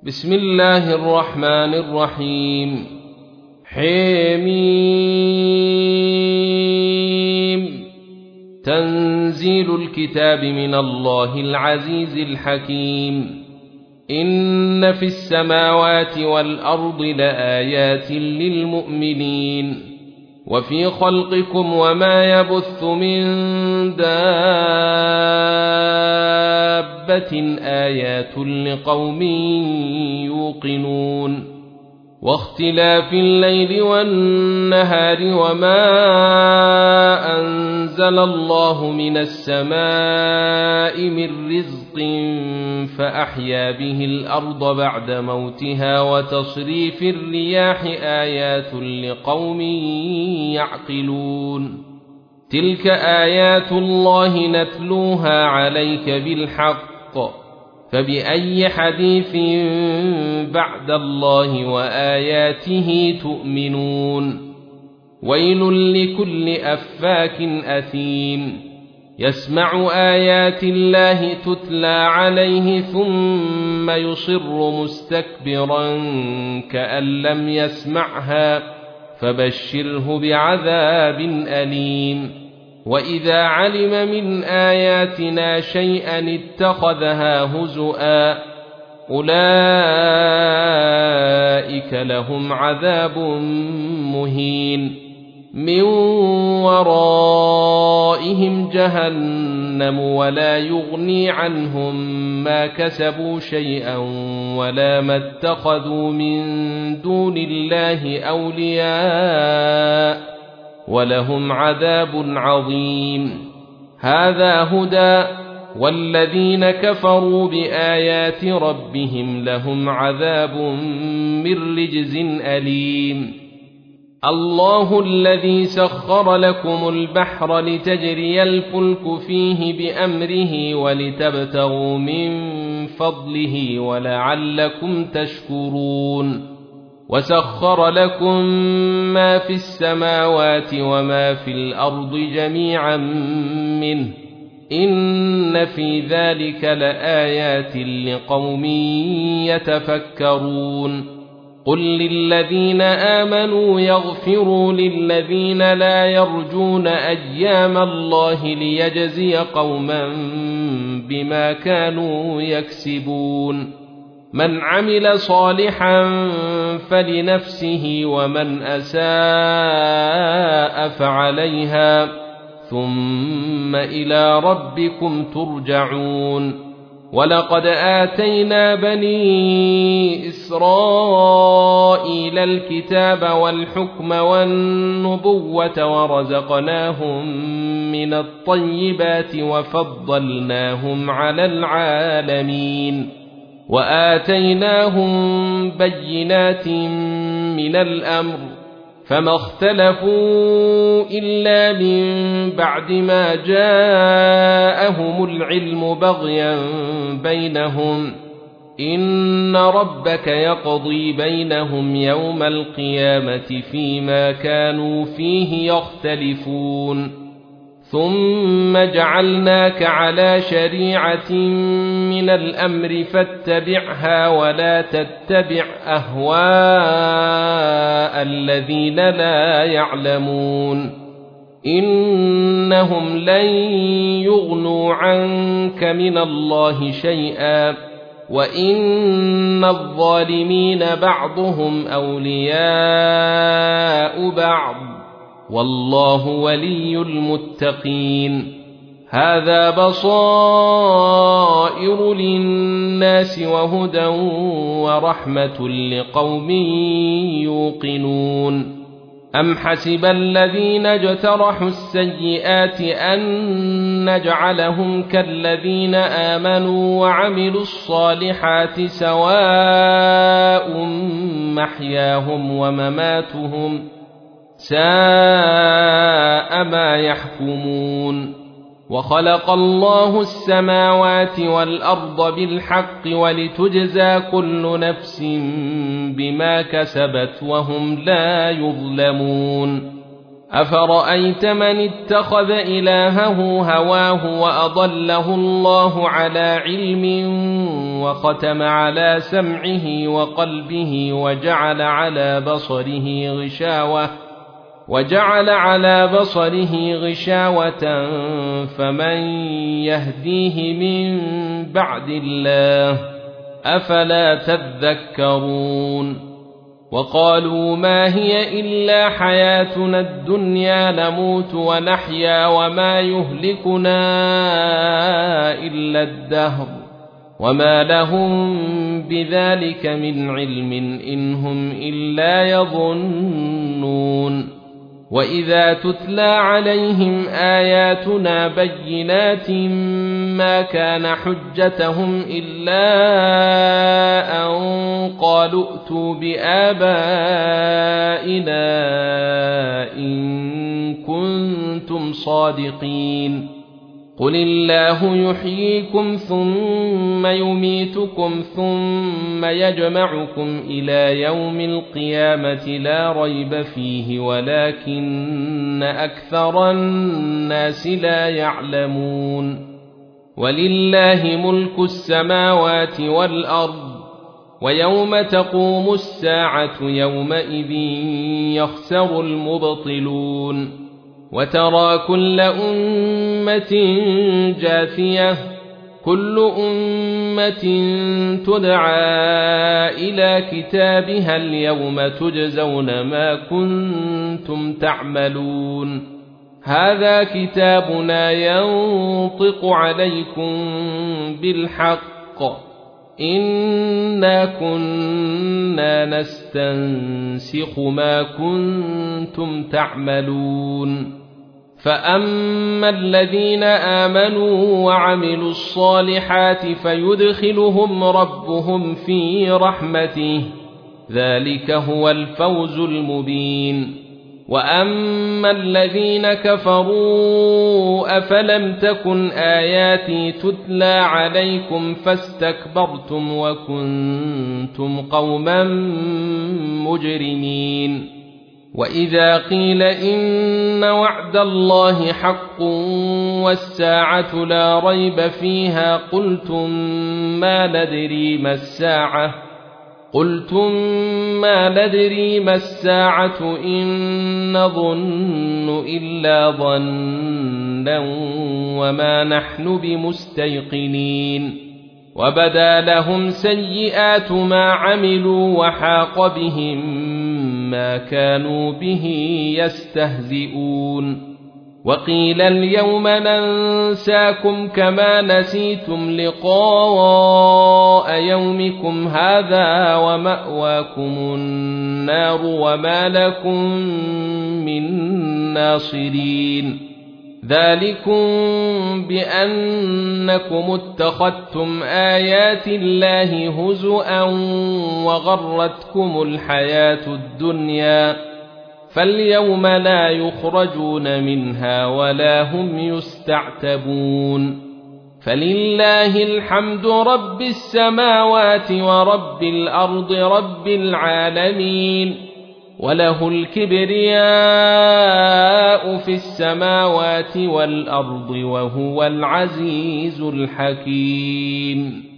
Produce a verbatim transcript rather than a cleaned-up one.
بسم الله الرحمن الرحيم. حميم. تنزيل الكتاب من الله العزيز الحكيم. إن في السماوات والأرض لآيات للمؤمنين وفي خلقكم وما يبث من دابة آيات لقوم يوقنون واختلاف الليل والنهار وما أنزل الله من السماء من رزق فأحيا به الأرض بعد موتها وتصريف الرياح آيات لقوم يعقلون. تلك آيات الله نتلوها عليك بالحق فبأي حديث بعد الله وآياته تؤمنون. ويل لكل أفاك أثيم يسمع آيات الله تتلى عليه ثم يصر مستكبرا كأن لم يسمعها فبشره بعذاب أليم. وإذا علم من آياتنا شيئا اتخذها هزؤا أولئك لهم عذاب مهين من ورائهم جهنم ولا يغني عنهم ما كسبوا شيئا ولا ما اتخذوا من دون الله أولياء ولهم عذاب عظيم. هذا هدى والذين كفروا بآيات ربهم لهم عذاب من رجز أليم. الله الذي سخر لكم البحر لتجري الفلك فيه بأمره ولتبتغوا من فضله ولعلكم تشكرون. وسخر لكم ما في السماوات وما في الأرض جميعا منه إن في ذلك لآيات لقوم يتفكرون. قل للذين آمنوا يغفروا للذين لا يرجون أيام الله ليجزي قوما بما كانوا يكسبون. من عمل صالحا فلنفسه ومن أساء فعليها ثم إلى ربكم ترجعون. ولقد آتينا بني إسرائيل الكتاب والحكم والنبوة ورزقناهم من الطيبات وفضلناهم على العالمين وآتيناهم بينات من الأمر فما اختلفوا إلا من بعد ما جاءهم العلم بغيا بينهم إن ربك يقضي بينهم يوم القيامة فيما كانوا فيه يختلفون. ثم جعلناك على شريعة من الأمر فاتبعها ولا تتبع أهواء الذين لا يعلمون إنهم لن يغنوا عنك من الله شيئا وإن الظالمين بعضهم أولياء بعض والله ولي المتقين. هذا بصائر للناس وهدى ورحمة لقوم يوقنون. أم حسب الذين اجترحوا السيئات أن نجعلهم كالذين آمنوا وعملوا الصالحات سواء محياهم ومماتهم ساء ما يحكمون. وخلق الله السماوات والأرض بالحق ولتجزى كل نفس بما كسبت وهم لا يظلمون. أفرأيت من اتخذ إلهه هواه وأضله الله على علم وختم على سمعه وقلبه وجعل على بصره غشاوة وجعل على بصره غشاوة فمن يهديه من بعد الله أفلا تذكرون وقالوا ما هي إلا حياتنا الدنيا نموت ونحيا وما يهلكنا إلا الدهر وما لهم بذلك من علم إن هم إلا يظنون وإذا تتلى عليهم آياتنا بينات ما كان حجتهم إلا أن قالوا ائتوا بآبائنا إن كنتم صادقين قل الله يحييكم ثم يميتكم ثم يجمعكم إلى يوم القيامة لا ريب فيه ولكن أكثر الناس لا يعلمون ولله ملك السماوات والأرض ويوم تقوم الساعة يومئذ يخسر المبطلون وترى كل أمة جاثية كل أمة تدعى إلى كتابها اليوم تجزون ما كنتم تعملون هذا كتابنا ينطق عليكم بالحق إنا كنا نستنسخ ما كنتم تعملون فأما الذين آمنوا وعملوا الصالحات فيدخلهم ربهم في رحمته ذلك هو الفوز المبين وأما الذين كفروا أفلم تكن آياتي تتلى عليكم فاستكبرتم وكنتم قوما مجرمين وإذا قيل إن وعد الله حق والساعة لا ريب فيها قلتم ما ندري ما الساعة قلتم ما ندري ما الساعة إن نظن إلا ظنا وما نحن بمستيقنين وبدا لهم سيئات ما عملوا وحاق بهم ما كانوا به يستهزئون وقيل اليوم ننساكم كما نسيتم لقاء يومكم هذا ومأواكم النار وما لكم من ناصرين ذلكم بأنكم اتخذتم آيات الله هزؤا وغرتكم الحياة الدنيا فاليوم لا يخرجون منها ولا هم يستعتبون فلله الحمد رب السماوات ورب الأرض رب العالمين وله الكبرياء في السماوات والأرض وهو العزيز الحكيم